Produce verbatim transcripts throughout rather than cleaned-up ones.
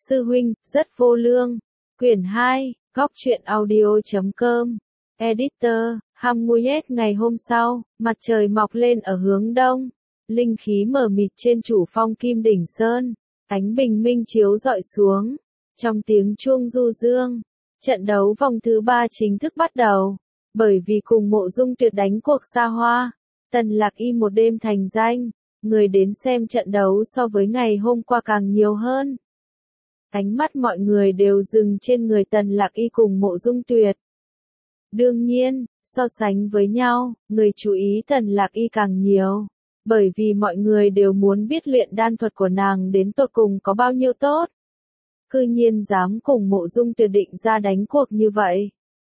Sư huynh, rất vô lương. Quyển hai, góc truyện audio.com. Editor, Hamuyet. Ngày hôm sau, mặt trời mọc lên ở hướng đông. Linh khí mờ mịt trên chủ phong Kim Đỉnh Sơn. Ánh bình minh chiếu rọi xuống. Trong tiếng chuông du dương, trận đấu vòng thứ ba chính thức bắt đầu. Bởi vì cùng Mộ Dung Tuyệt đánh cuộc xa hoa, Tần Lạc Y một đêm thành danh, người đến xem trận đấu so với ngày hôm qua càng nhiều hơn. Ánh mắt mọi người đều dừng trên người Tần Lạc Y cùng Mộ Dung Tuyệt. Đương nhiên, so sánh với nhau, người chú ý Tần Lạc Y càng nhiều, bởi vì mọi người đều muốn biết luyện đan thuật của nàng đến tột cùng có bao nhiêu tốt. Cư nhiên dám cùng Mộ Dung Tuyệt định ra đánh cuộc như vậy.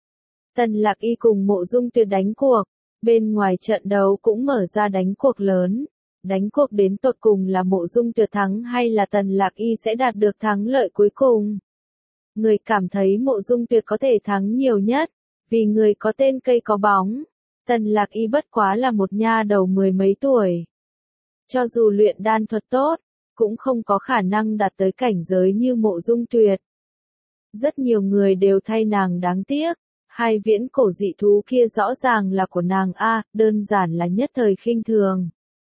Tần Lạc Y cùng Mộ Dung Tuyệt đánh cuộc, bên ngoài trận đấu cũng mở ra đánh cuộc lớn. Đánh cuộc đến tột cùng là Mộ Dung Tuyệt thắng hay là Tần Lạc Y sẽ đạt được thắng lợi cuối cùng. Người cảm thấy Mộ Dung Tuyệt có thể thắng nhiều nhất, vì người có tên cây có bóng. Tần Lạc Y bất quá là một nha đầu mười mấy tuổi. Cho dù luyện đan thuật tốt, cũng không có khả năng đạt tới cảnh giới như Mộ Dung Tuyệt. Rất nhiều người đều thay nàng đáng tiếc. Hai viễn cổ dị thú kia rõ ràng là của nàng a, đơn giản là nhất thời khinh thường.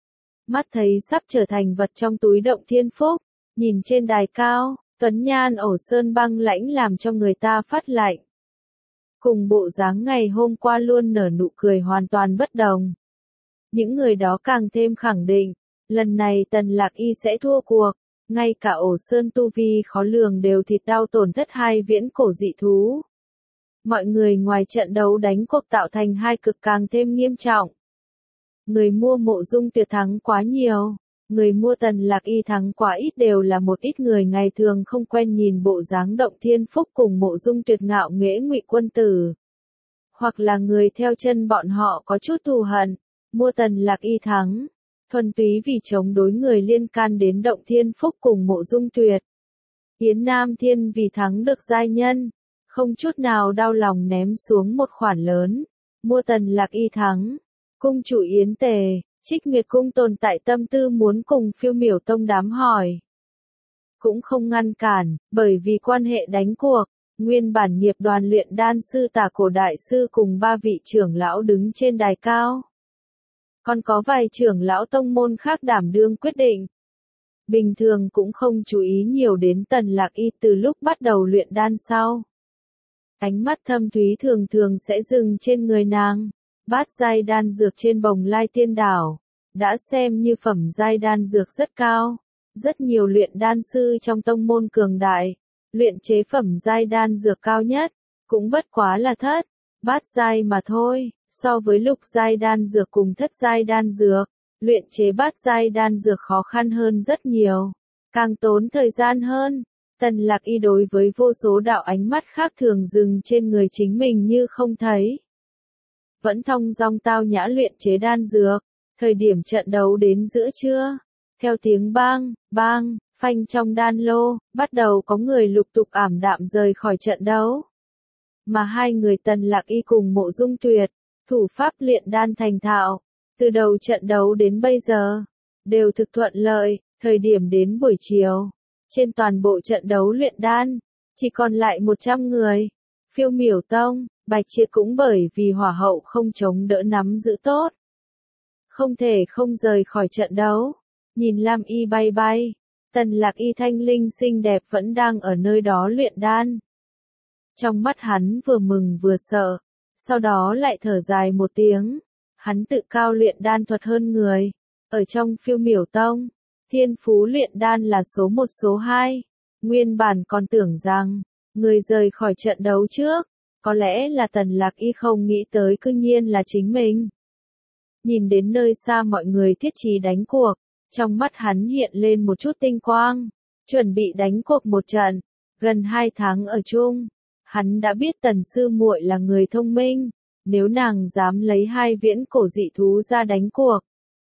Mắt thấy sắp trở thành vật trong túi Động Thiên Phúc, nhìn trên đài cao, tuấn nhan ổ sơn băng lãnh làm cho người ta phát lạnh. Cùng bộ dáng ngày hôm qua luôn nở nụ cười hoàn toàn bất đồng. Những người đó càng thêm khẳng định, lần này Tần Lạc Y sẽ thua cuộc, ngay cả ổ sơn tu vi khó lường đều thịt đau tổn thất hai viễn cổ dị thú. Mọi người ngoài trận đấu đánh cuộc tạo thành hai cực càng thêm nghiêm trọng. Người mua Mộ Dung Tuyệt thắng quá nhiều, người mua Tần Lạc Y thắng quá ít đều là một ít người ngày thường không quen nhìn bộ dáng Động Thiên Phúc cùng Mộ Dung Tuyệt ngạo nghễ Ngụy Quân Tử. Hoặc là người theo chân bọn họ có chút thù hận, mua Tần Lạc Y thắng, thuần túy vì chống đối người liên can đến Động Thiên Phúc cùng Mộ Dung Tuyệt. Yến Nam Thiên vì thắng được giai nhân, không chút nào đau lòng ném xuống một khoản lớn, mua Tần Lạc Y thắng. Cung chủ Yến Tề, Trích Nguyệt Cung tồn tại tâm tư muốn cùng Phiêu Miểu Tông đám hỏi. Cũng không ngăn cản, bởi vì quan hệ đánh cuộc, nguyên bản nghiệp đoàn luyện đan sư Tả Cổ Đại Sư cùng ba vị trưởng lão đứng trên đài cao. Còn có vài trưởng lão tông môn khác đảm đương quyết định. Bình thường cũng không chú ý nhiều đến Tần Lạc Y từ lúc bắt đầu luyện đan sau. Ánh mắt thâm thúy thường thường sẽ dừng trên người nàng. Bát giai đan dược trên Bồng Lai Tiên Đảo, đã xem như phẩm giai đan dược rất cao. Rất nhiều luyện đan sư trong tông môn cường đại, luyện chế phẩm giai đan dược cao nhất, cũng bất quá là thất, bát giai mà thôi. So với lục giai đan dược cùng thất giai đan dược, luyện chế bát giai đan dược khó khăn hơn rất nhiều, càng tốn thời gian hơn. Tần Lạc Y đối với vô số đạo ánh mắt khác thường dừng trên người chính mình như không thấy. Vẫn thong dong tao nhã luyện chế đan dược, thời điểm trận đấu đến giữa trưa. Theo tiếng bang, bang, phanh trong đan lô, bắt đầu có người lục tục ảm đạm rời khỏi trận đấu. Mà hai người Tần Lạc Y cùng Mộ Dung Tuyệt, thủ pháp luyện đan thành thạo, từ đầu trận đấu đến bây giờ, đều thực thuận lợi, thời điểm đến buổi chiều. Trên toàn bộ trận đấu luyện đan, chỉ còn lại một trăm người. Phiêu Miểu Tông, Bạch Triệt cũng bởi vì hỏa hậu không chống đỡ nắm giữ tốt. Không thể không rời khỏi trận đấu. Nhìn Lam Y bay bay, Tần Lạc Y thanh linh xinh đẹp vẫn đang ở nơi đó luyện đan. Trong mắt hắn vừa mừng vừa sợ, sau đó lại thở dài một tiếng. Hắn tự cao luyện đan thuật hơn người. Ở trong Phiêu Miểu Tông, thiên phú luyện đan là số một số hai. Nguyên bản còn tưởng rằng, người rời khỏi trận đấu trước, có lẽ là Tần Lạc Y không nghĩ tới cư nhiên là chính mình. Nhìn đến nơi xa mọi người thiết trí đánh cuộc, trong mắt hắn hiện lên một chút tinh quang, chuẩn bị đánh cuộc một trận, gần hai tháng ở chung. Hắn đã biết Tần sư muội là người thông minh, nếu nàng dám lấy hai viễn cổ dị thú ra đánh cuộc,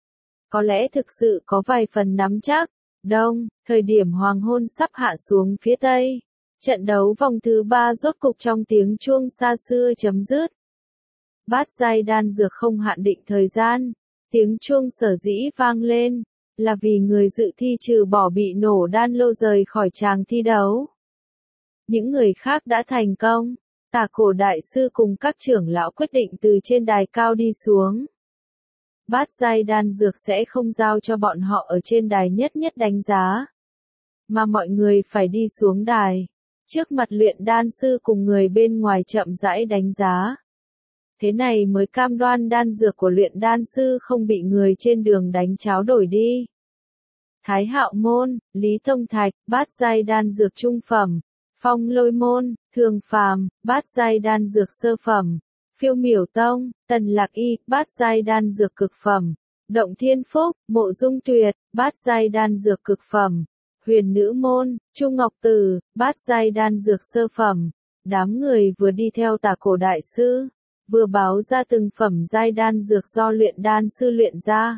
có lẽ thực sự có vài phần nắm chắc. Đông, thời điểm hoàng hôn sắp hạ xuống phía tây, trận đấu vòng thứ ba rốt cục trong tiếng chuông xa xưa chấm dứt. Bát giai đan dược không hạn định thời gian, tiếng chuông sở dĩ vang lên, là vì người dự thi trừ bỏ bị nổ đan lô rời khỏi tràng thi đấu. Những người khác đã thành công. Tả Cổ đại sư cùng các trưởng lão quyết định từ trên đài cao đi xuống. Bát giai đan dược sẽ không giao cho bọn họ ở trên đài nhất nhất đánh giá, mà mọi người phải đi xuống đài, trước mặt luyện đan sư cùng người bên ngoài chậm rãi đánh giá. Thế này mới cam đoan đan dược của luyện đan sư không bị người trên đường đánh tráo đổi đi. Thái Hạo môn, Lý Tông Thạch, bát giai đan dược trung phẩm. Phong Lôi môn, thường phàm, bát giai đan dược sơ phẩm. Phiêu Miểu tông, Tần Lạc Y, bát giai đan dược cực phẩm. Động Thiên Phúc, Mộ Dung Tuyệt, bát giai đan dược cực phẩm. Huyền Nữ môn, Chu Ngọc Tử, bát giai đan dược sơ phẩm. Đám người vừa đi theo Tả Cổ đại sư, vừa báo ra từng phẩm giai đan dược do luyện đan sư luyện ra.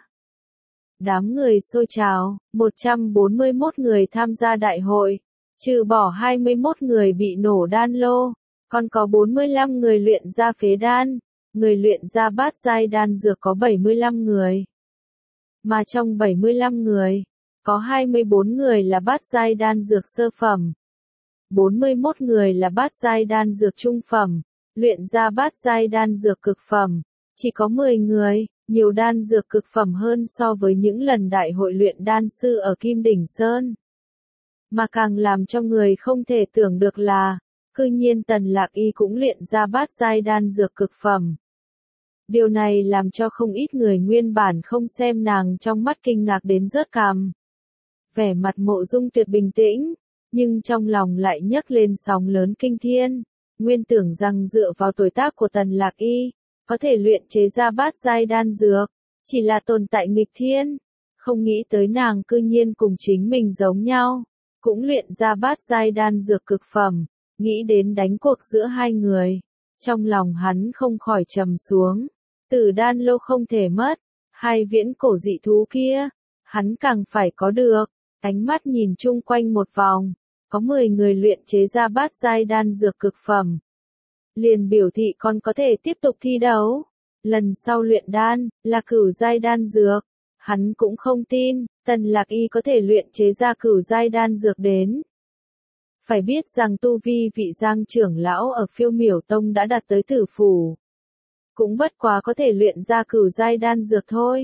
Đám người xôi trào, một trăm bốn mươi mốt người tham gia đại hội, trừ bỏ hai mươi mốt người bị nổ đan lô, còn có bốn mươi lăm người luyện ra phế đan, người luyện ra bát giai đan dược có bảy mươi lăm người. Mà trong bảy mươi lăm người, có hai mươi bốn người là bát giai đan dược sơ phẩm, bốn mươi mốt người là bát giai đan dược trung phẩm, luyện ra bát giai đan dược cực phẩm, chỉ có mười người, nhiều đan dược cực phẩm hơn so với những lần đại hội luyện đan sư ở Kim Đỉnh Sơn. Mà càng làm cho người không thể tưởng được là, cư nhiên Tần Lạc Y cũng luyện ra bát giai đan dược cực phẩm. Điều này làm cho không ít người nguyên bản không xem nàng trong mắt kinh ngạc đến rớt cằm. Vẻ mặt Mộ Dung Tuyệt bình tĩnh, nhưng trong lòng lại nhấc lên sóng lớn kinh thiên, nguyên tưởng rằng dựa vào tuổi tác của Tần Lạc Y, có thể luyện chế ra bát giai đan dược, chỉ là tồn tại nghịch thiên, không nghĩ tới nàng cư nhiên cùng chính mình giống nhau, cũng luyện ra bát giai đan dược cực phẩm, nghĩ đến đánh cuộc giữa hai người, trong lòng hắn không khỏi trầm xuống, tử đan lô không thể mất, hai viễn cổ dị thú kia, hắn càng phải có được, ánh mắt nhìn chung quanh một vòng, có mười người luyện chế ra bát giai đan dược cực phẩm. Liền biểu thị còn có thể tiếp tục thi đấu. Lần sau luyện đan, là cửu giai đan dược. Hắn cũng không tin, Tần Lạc Y có thể luyện chế ra cửu giai đan dược đến. Phải biết rằng tu vi vị Giang trưởng lão ở Phiêu Miểu tông đã đạt tới tử phủ. Cũng bất quá có thể luyện ra cửu giai đan dược thôi.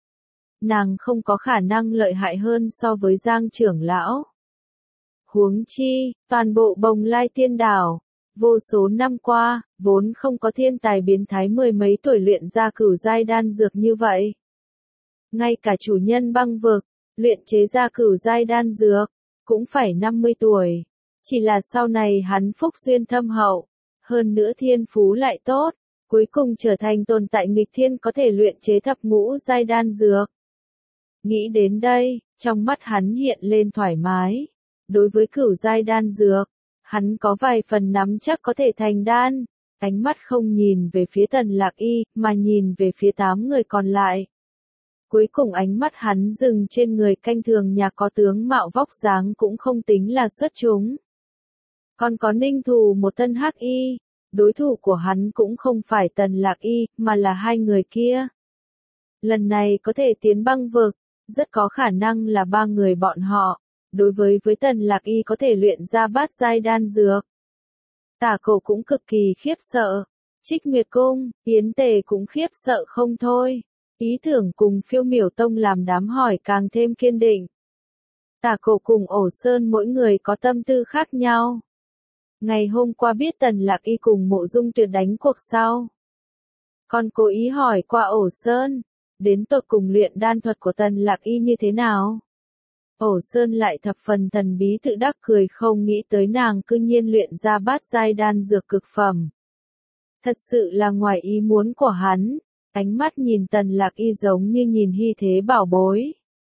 Nàng không có khả năng lợi hại hơn so với Giang trưởng lão. Huống chi, toàn bộ Bồng Lai Tiên Đảo, vô số năm qua, vốn không có thiên tài biến thái mười mấy tuổi luyện ra cửu giai đan dược như vậy. Ngay cả chủ nhân băng vực, luyện chế ra cửu giai đan dược, cũng phải năm mươi tuổi. Chỉ là sau này hắn phúc duyên thâm hậu, hơn nữa thiên phú lại tốt, cuối cùng trở thành tồn tại nghịch thiên có thể luyện chế thập ngũ giai đan dược. Nghĩ đến đây, trong mắt hắn hiện lên thoải mái. Đối với cửu giai đan dược, hắn có vài phần nắm chắc có thể thành đan, ánh mắt không nhìn về phía Tần Lạc Y, mà nhìn về phía tám người còn lại. Cuối cùng ánh mắt hắn dừng trên người canh thường nhà có tướng mạo vóc dáng cũng không tính là xuất chúng. Còn có Ninh Thù một thân hắc y, đối thủ của hắn cũng không phải Tần Lạc Y, mà là hai người kia. Lần này có thể tiến băng vực, rất có khả năng là ba người bọn họ. Đối với với Tần Lạc Y có thể luyện ra bát giai đan dược. Tả Cổ cũng cực kỳ khiếp sợ. Trích Nguyệt Cung, Yến Tề cũng khiếp sợ không thôi. Ý tưởng cùng Phiêu Miểu tông làm đám hỏi càng thêm kiên định. Tả Cổ cùng Ổ Sơn mỗi người có tâm tư khác nhau. Ngày hôm qua biết Tần Lạc Y cùng Mộ Dung Tuyệt đánh cuộc sau. Còn cố ý hỏi qua Ổ Sơn, đến tột cùng luyện đan thuật của Tần Lạc Y như thế nào? Ổ Sơn lại thập phần thần bí tự đắc cười không nghĩ tới nàng cư nhiên luyện ra bát giai đan dược cực phẩm. Thật sự là ngoài ý muốn của hắn, ánh mắt nhìn Tần Lạc Y giống như nhìn hy thế bảo bối.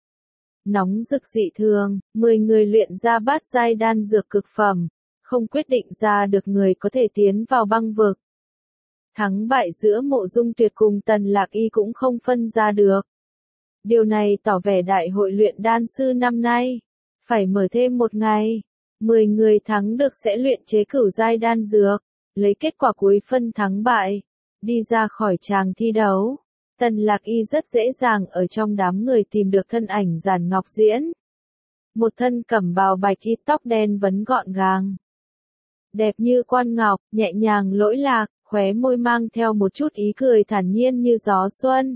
Nóng rực dị thường, mười người luyện ra bát giai đan dược cực phẩm, không quyết định ra được người có thể tiến vào băng vực. Thắng bại giữa Mộ Dung Tuyệt cùng Tần Lạc Y cũng không phân ra được. Điều này tỏ vẻ đại hội luyện đan sư năm nay, phải mở thêm một ngày, mười người thắng được sẽ luyện chế cửu giai đan dược, lấy kết quả cuối phân thắng bại, đi ra khỏi tràng thi đấu. Tần Lạc Y rất dễ dàng ở trong đám người tìm được thân ảnh Giản Ngọc Diễn. Một thân cẩm bào bạch y, tóc đen vấn gọn gàng. Đẹp như quan ngọc, nhẹ nhàng lỗi lạc, khóe môi mang theo một chút ý cười thản nhiên như gió xuân.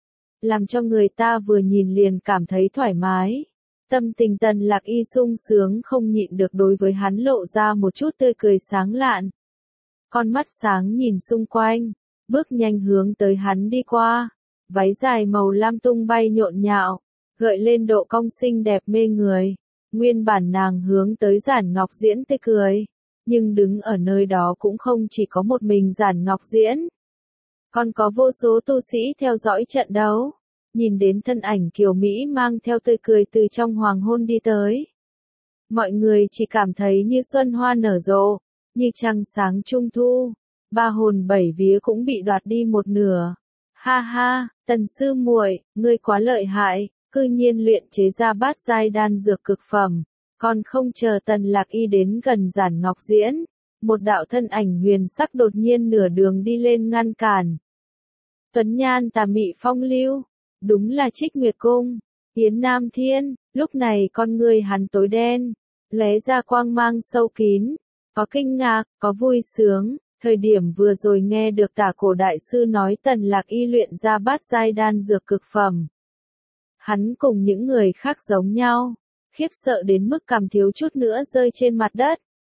Làm cho người ta vừa nhìn liền cảm thấy thoải mái. Tâm tình Tần Lạc Y sung sướng không nhịn được đối với hắn lộ ra một chút tươi cười sáng lạn. Con mắt sáng nhìn xung quanh, bước nhanh hướng tới hắn đi qua. Váy dài màu lam tung bay nhộn nhạo, gợi lên độ cong xinh đẹp mê người. Nguyên bản nàng hướng tới Giản Ngọc Diễn tươi cười, nhưng đứng ở nơi đó cũng không chỉ có một mình Giản Ngọc Diễn. Còn có vô số tu sĩ theo dõi trận đấu, nhìn đến thân ảnh kiều Mỹ mang theo tươi cười từ trong hoàng hôn đi tới. Mọi người chỉ cảm thấy như xuân hoa nở rộ, như trăng sáng trung thu, ba hồn bảy vía cũng bị đoạt đi một nửa. Ha ha, Tần sư muội, ngươi quá lợi hại, cư nhiên luyện chế ra bát giai đan dược cực phẩm. Còn không chờ Tần Lạc Y đến gần Giản Ngọc Diễn, một đạo thân ảnh huyền sắc đột nhiên nửa đường đi lên ngăn cản. Tuấn nhan tà mị phong lưu, đúng là Trích Nguyệt Cung, Yến Nam Thiên. Lúc này con người hắn tối đen, lóe ra quang mang sâu kín, có kinh ngạc, có vui sướng. Thời điểm vừa rồi nghe được Tả Cổ đại sư nói Tần Lạc Y luyện ra bát giai đan dược cực phẩm. Hắn cùng những người khác giống nhau, khiếp sợ đến mức cằm thiếu chút nữa rơi trên mặt đất.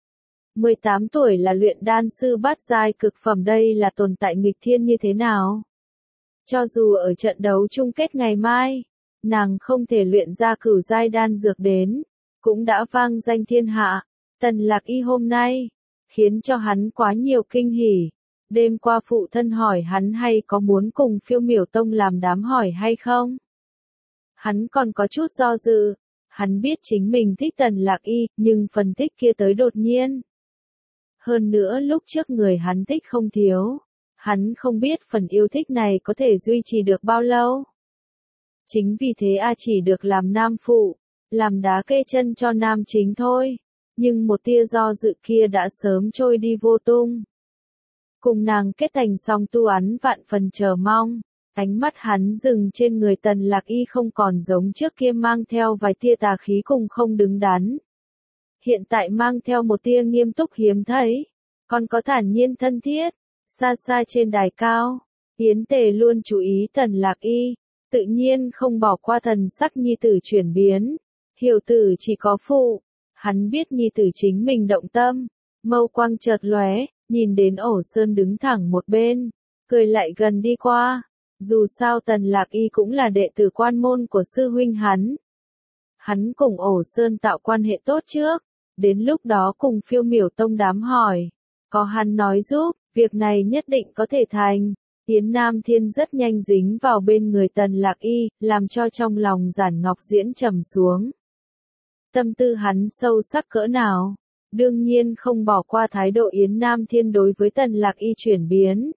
mười tám tuổi là luyện đan sư bát giai cực phẩm, đây là tồn tại nghịch thiên như thế nào? Cho dù ở trận đấu chung kết ngày mai, nàng không thể luyện ra cửu giai đan dược đến, cũng đã vang danh thiên hạ. Tần Lạc Y hôm nay khiến cho hắn quá nhiều kinh hỉ. Đêm qua phụ thân hỏi hắn hay có muốn cùng Phiêu Miểu Tông làm đám hỏi hay không. Hắn còn có chút do dự. Hắn biết chính mình thích Tần Lạc Y, nhưng phần thích kia tới đột nhiên. Hơn nữa lúc trước người hắn thích không thiếu. Hắn không biết phần yêu thích này có thể duy trì được bao lâu. Chính vì thế a chỉ được làm nam phụ, làm đá kê chân cho nam chính thôi. Nhưng một tia do dự kia đã sớm trôi đi vô tung. Cùng nàng kết thành song tu án vạn phần chờ mong. Ánh mắt hắn dừng trên người Tần Lạc Y không còn giống trước kia mang theo vài tia tà khí cùng không đứng đắn. Hiện tại mang theo một tia nghiêm túc hiếm thấy, còn có thản nhiên thân thiết. Xa xa trên đài cao, Yến Tề luôn chú ý Tần Lạc Y, tự nhiên không bỏ qua thần sắc nhi tử chuyển biến. Hiểu tử chỉ có phụ, hắn biết nhi tử chính mình động tâm, mâu quang chợt lóe, nhìn đến Ổ Sơn đứng thẳng một bên, cười lại gần đi qua. Dù sao Tần Lạc Y cũng là đệ tử quan môn của sư huynh hắn. Hắn cùng Ổ Sơn tạo quan hệ tốt trước, đến lúc đó cùng Phiêu Miểu Tông đám hỏi. Có hắn nói giúp, việc này nhất định có thể thành. Yến Nam Thiên rất nhanh dính vào bên người Tần Lạc Y, làm cho trong lòng Giản Ngọc Diễn trầm xuống. Tâm tư hắn sâu sắc cỡ nào, đương nhiên không bỏ qua thái độ Yến Nam Thiên đối với Tần Lạc Y chuyển biến.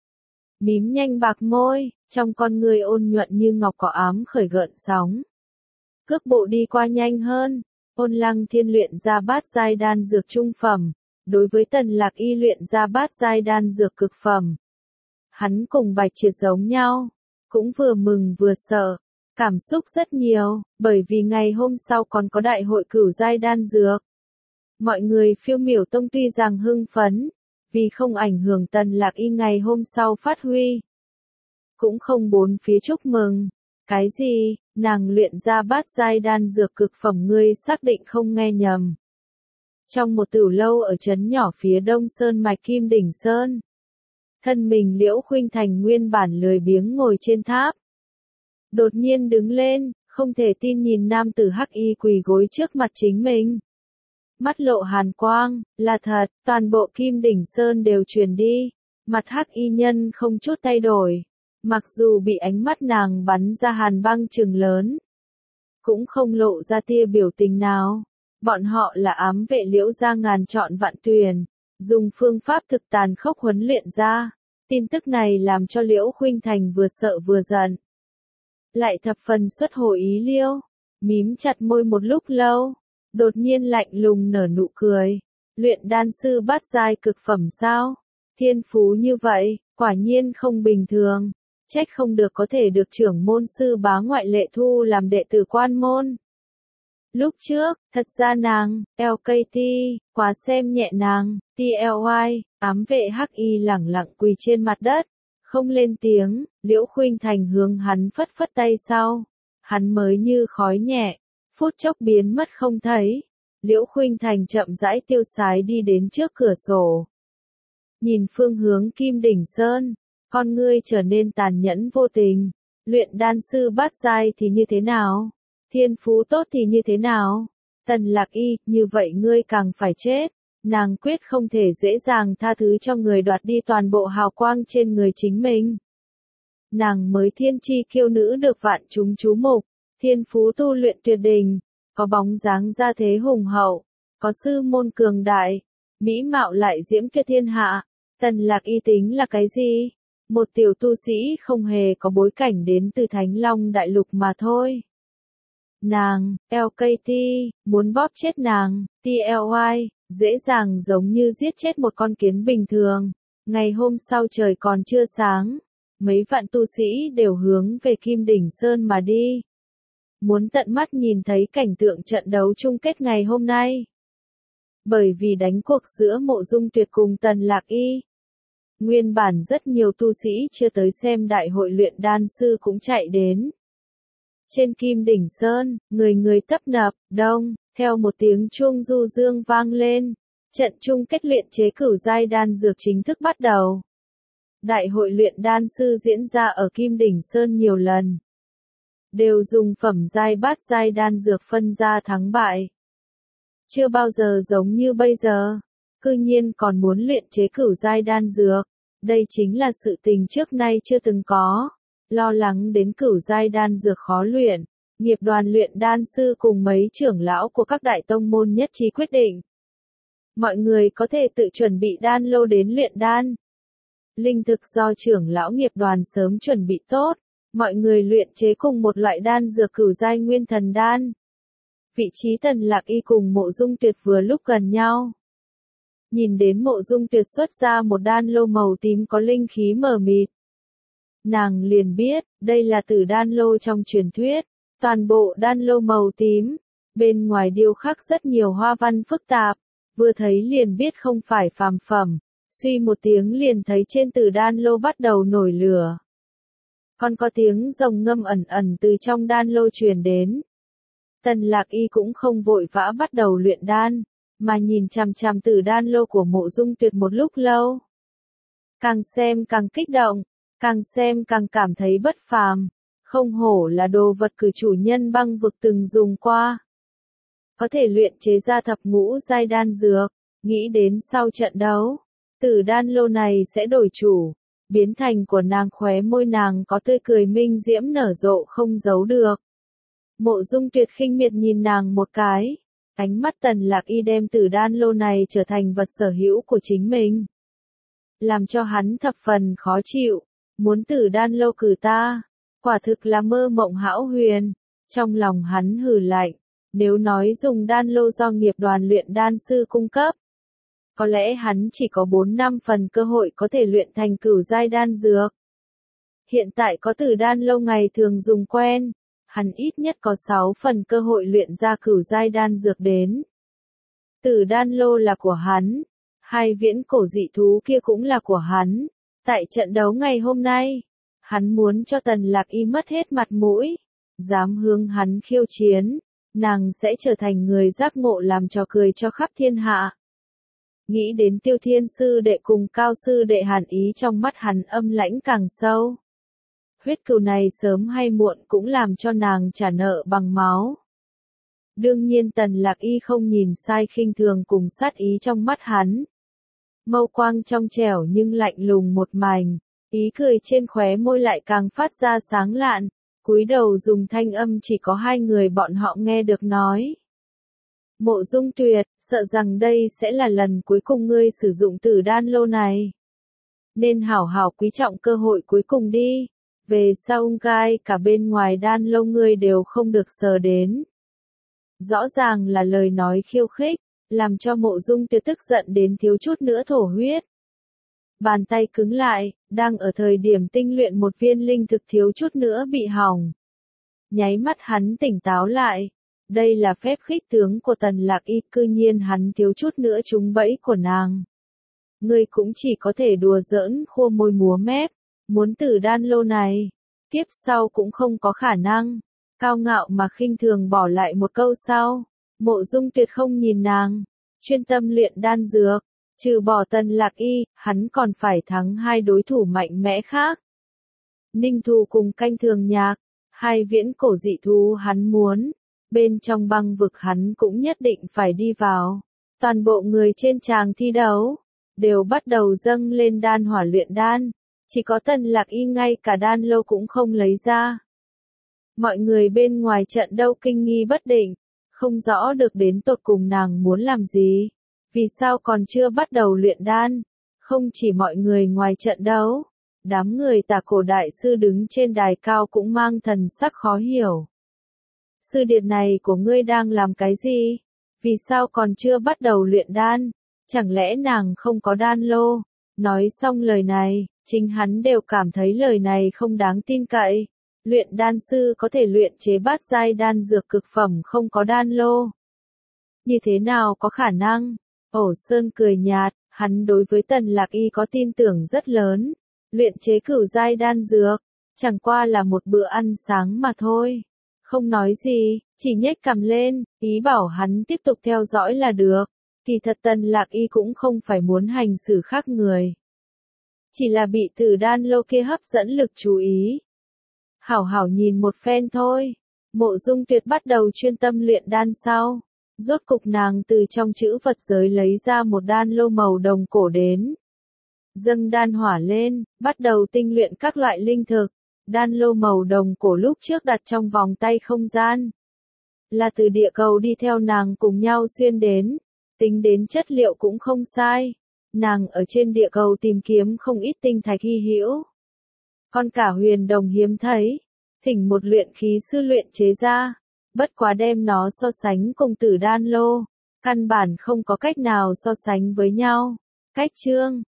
Mím nhanh bạc môi, trong con người ôn nhuận như ngọc có ám khởi gợn sóng. Cước bộ đi qua nhanh hơn, Ôn Lăng Thiên luyện ra bát giai đan dược trung phẩm, đối với Tần Lạc Y luyện ra bát giai đan dược cực phẩm. Hắn cùng Bạch Triệt giống nhau, cũng vừa mừng vừa sợ, cảm xúc rất nhiều, bởi vì ngày hôm sau còn có đại hội cửu giai đan dược. Mọi người Phiêu Miểu Tông tuy rằng hưng phấn, vì không ảnh hưởng Tần Lạc Y ngày hôm sau phát huy, cũng không bốn phía chúc mừng. Cái gì, nàng luyện ra bát giai đan dược cực phẩm, ngươi xác định không nghe nhầm. Trong một tửu lâu ở trấn nhỏ phía đông sơn mạch Kim Đỉnh Sơn, thân mình Liễu Khuynh Thành nguyên bản lười biếng ngồi trên tháp. Đột nhiên đứng lên, không thể tin nhìn nam tử hắc y quỳ gối trước mặt chính mình. Mắt lộ hàn quang, là thật, toàn bộ Kim Đỉnh Sơn đều truyền đi. Mặt hắc y nhân không chút thay đổi. Mặc dù bị ánh mắt nàng bắn ra hàn băng trừng lớn, cũng không lộ ra tia biểu tình nào. Bọn họ là ám vệ Liễu gia ngàn chọn vạn tuyển, dùng phương pháp thực tàn khốc huấn luyện ra. Tin tức này làm cho Liễu Khuynh Thành vừa sợ vừa giận, lại thập phần xuất hồi ý liêu, mím chặt môi một lúc lâu, đột nhiên lạnh lùng nở nụ cười. Luyện đan sư bát giai cực phẩm sao? Thiên phú như vậy, quả nhiên không bình thường. trách không được có thể được trưởng môn sư bá ngoại lệ thu làm đệ tử quan môn. Lúc trước, thật ra nàng, lờ ca tê, quá xem nhẹ nàng, tê lờ i, ám vệ hắc y lẳng lặng quỳ trên mặt đất, không lên tiếng, Liễu Khuynh Thành hướng hắn phất phất tay sau, hắn mới như khói nhẹ, phút chốc biến mất không thấy. Liễu Khuynh Thành chậm rãi tiêu sái đi đến trước cửa sổ. Nhìn phương hướng Kim Đỉnh Sơn, con ngươi trở nên tàn nhẫn vô tình, luyện đan sư bát giai thì như thế nào? Thiên phú tốt thì như thế nào? Tần Lạc Y, như vậy ngươi càng phải chết. Nàng quyết không thể dễ dàng tha thứ cho người đoạt đi toàn bộ hào quang trên người chính mình. Nàng mới thiên chi kiêu nữ được vạn chúng chú mục, thiên phú tu luyện tuyệt đỉnh, có bóng dáng gia thế hùng hậu, có sư môn cường đại, mỹ mạo lại diễm tuyệt thiên hạ. Tần Lạc Y tính là cái gì? Một tiểu tu sĩ không hề có bối cảnh đến từ Thánh Long Đại Lục mà thôi. Nàng, lờ ca tê, muốn bóp chết nàng, tê lờ i, dễ dàng giống như giết chết một con kiến bình thường. Ngày hôm sau trời còn chưa sáng, mấy vạn tu sĩ đều hướng về Kim Đỉnh Sơn mà đi. Muốn tận mắt nhìn thấy cảnh tượng trận đấu chung kết ngày hôm nay. Bởi vì đánh cuộc giữa Mộ Dung Tuyệt cùng Tần Lạc Y. Nguyên bản rất nhiều tu sĩ chưa tới xem đại hội luyện đan sư cũng chạy đến. Trên Kim Đỉnh Sơn, người người tấp nập, đông, theo một tiếng chuông du dương vang lên, trận chung kết luyện chế cửu giai đan dược chính thức bắt đầu. Đại hội luyện đan sư diễn ra ở Kim Đỉnh Sơn nhiều lần, đều dùng phẩm giai bát giai đan dược phân ra thắng bại. Chưa bao giờ giống như bây giờ, cư nhiên còn muốn luyện chế cửu giai đan dược, đây chính là sự tình trước nay chưa từng có. Lo lắng đến cửu giai đan dược khó luyện, nghiệp đoàn luyện đan sư cùng mấy trưởng lão của các đại tông môn nhất trí quyết định. Mọi người có thể tự chuẩn bị đan lô đến luyện đan. Linh thực do trưởng lão nghiệp đoàn sớm chuẩn bị tốt, mọi người luyện chế cùng một loại đan dược cửu giai nguyên thần đan. Vị trí Tần Lạc Y cùng Mộ Dung Tuyệt vừa lúc gần nhau. Nhìn đến Mộ Dung Tuyệt xuất ra một đan lô màu tím có linh khí mờ mịt. Nàng liền biết, đây là tử đan lô trong truyền thuyết, toàn bộ đan lô màu tím, bên ngoài điêu khắc rất nhiều hoa văn phức tạp, vừa thấy liền biết không phải phàm phẩm, suy một tiếng liền thấy trên tử đan lô bắt đầu nổi lửa. Còn có tiếng rồng ngâm ẩn ẩn từ trong đan lô truyền đến. Tần Lạc Y cũng không vội vã bắt đầu luyện đan, mà nhìn chằm chằm tử đan lô của Mộ Dung Tuyệt một lúc lâu. Càng xem càng kích động. Càng xem càng cảm thấy bất phàm, không hổ là đồ vật cử chủ nhân băng vực từng dùng qua. Có thể luyện chế ra thập ngũ giai đan dược, nghĩ đến sau trận đấu, tử đan lô này sẽ đổi chủ, biến thành của nàng. Khóe môi nàng có tươi cười minh diễm nở rộ không giấu được. Mộ Dung Tuyệt khinh miệt nhìn nàng một cái, ánh mắt Tần Lạc Y đem tử đan lô này trở thành vật sở hữu của chính mình. Làm cho hắn thập phần khó chịu. Muốn tử đan lô cử ta, quả thực là mơ mộng hão huyền. Trong lòng hắn hừ lạnh, nếu nói dùng đan lô do nghiệp đoàn luyện đan sư cung cấp, có lẽ hắn chỉ có bốn năm phần cơ hội có thể luyện thành cửu giai đan dược. Hiện tại có tử đan lô ngày thường dùng quen, hắn ít nhất có sáu phần cơ hội luyện ra cửu giai đan dược đến. Tử đan lô là của hắn, hai viễn cổ dị thú kia cũng là của hắn. Tại trận đấu ngày hôm nay, hắn muốn cho Tần Lạc Y mất hết mặt mũi, dám hướng hắn khiêu chiến, nàng sẽ trở thành người giác ngộ làm trò cười cho khắp thiên hạ. Nghĩ đến Tiêu Thiên sư đệ cùng Cao sư đệ hàn ý trong mắt hắn âm lãnh càng sâu. Huyết cừu này sớm hay muộn cũng làm cho nàng trả nợ bằng máu. Đương nhiên Tần Lạc Y không nhìn sai khinh thường cùng sát ý trong mắt hắn. Mâu quang trong trẻo nhưng lạnh lùng một mảnh, ý cười trên khóe môi lại càng phát ra sáng lạn, cúi đầu dùng thanh âm chỉ có hai người bọn họ nghe được nói. Mộ Dung Tuyệt, sợ rằng đây sẽ là lần cuối cùng ngươi sử dụng tử đan lô này. Nên hảo hảo quý trọng cơ hội cuối cùng đi, về sau gai cả bên ngoài đan lô ngươi đều không được sờ đến. Rõ ràng là lời nói khiêu khích, làm cho Mộ Dung Tuyệt tức giận đến thiếu chút nữa thổ huyết. bàn tay cứng lại, đang ở thời điểm tinh luyện một viên linh thực thiếu chút nữa bị hỏng. Nháy mắt hắn tỉnh táo lại, đây là phép khích tướng của Tần Lạc Y, cư nhiên hắn thiếu chút nữa trúng bẫy của nàng. Ngươi cũng chỉ có thể đùa giỡn khua môi múa mép, muốn tử đan lô này, kiếp sau cũng không có khả năng. Cao ngạo mà khinh thường bỏ lại một câu sau, Mộ Dung Tuyệt không nhìn nàng, chuyên tâm luyện đan dược, trừ bỏ Tần Lạc Y, hắn còn phải thắng hai đối thủ mạnh mẽ khác. Ninh Thù cùng Canh Thường Nhạc, hai viễn cổ dị thú hắn muốn, bên trong băng vực hắn cũng nhất định phải đi vào. Toàn bộ người trên tràng thi đấu, đều bắt đầu dâng lên đan hỏa luyện đan, chỉ có Tần Lạc Y ngay cả đan lô cũng không lấy ra. Mọi người bên ngoài trận đâu kinh nghi bất định, không rõ được đến tột cùng nàng muốn làm gì, vì sao còn chưa bắt đầu luyện đan. Không chỉ mọi người ngoài trận đấu, đám người Tà Cổ đại sư đứng trên đài cao cũng mang thần sắc khó hiểu. Sư điệt này của ngươi đang làm cái gì? Vì sao còn chưa bắt đầu luyện đan? Chẳng lẽ nàng không có đan lô? Nói xong lời này, chính hắn đều cảm thấy lời này không đáng tin cậy. Luyện đan sư có thể luyện chế bát giai đan dược cực phẩm không có đan lô. Như thế nào có khả năng? Ổ Sơn cười nhạt, hắn đối với Tần Lạc Y có tin tưởng rất lớn. Luyện chế cửu giai đan dược, chẳng qua là một bữa ăn sáng mà thôi. Không nói gì, chỉ nhếch cằm lên, ý bảo hắn tiếp tục theo dõi là được. Kỳ thật Tần Lạc Y cũng không phải muốn hành xử khác người. Chỉ là bị tử đan lô kia hấp dẫn lực chú ý. Hảo hảo nhìn một phen thôi. Mộ Dung Tuyệt bắt đầu chuyên tâm luyện đan sau. Rốt cục nàng từ trong chữ vật giới lấy ra một đan lô màu đồng cổ đến. Dâng đan hỏa lên, bắt đầu tinh luyện các loại linh thực. Đan lô màu đồng cổ lúc trước đặt trong vòng tay không gian. Là từ địa cầu đi theo nàng cùng nhau xuyên đến. Tính đến chất liệu cũng không sai. Nàng ở trên địa cầu tìm kiếm không ít tinh thạch hy hữu. Còn cả huyền đồng hiếm thấy. Thỉnh một luyện khí sư luyện chế ra. Bất quá đem nó so sánh cùng tử đan lô. Căn bản không có cách nào so sánh với nhau. Cách chương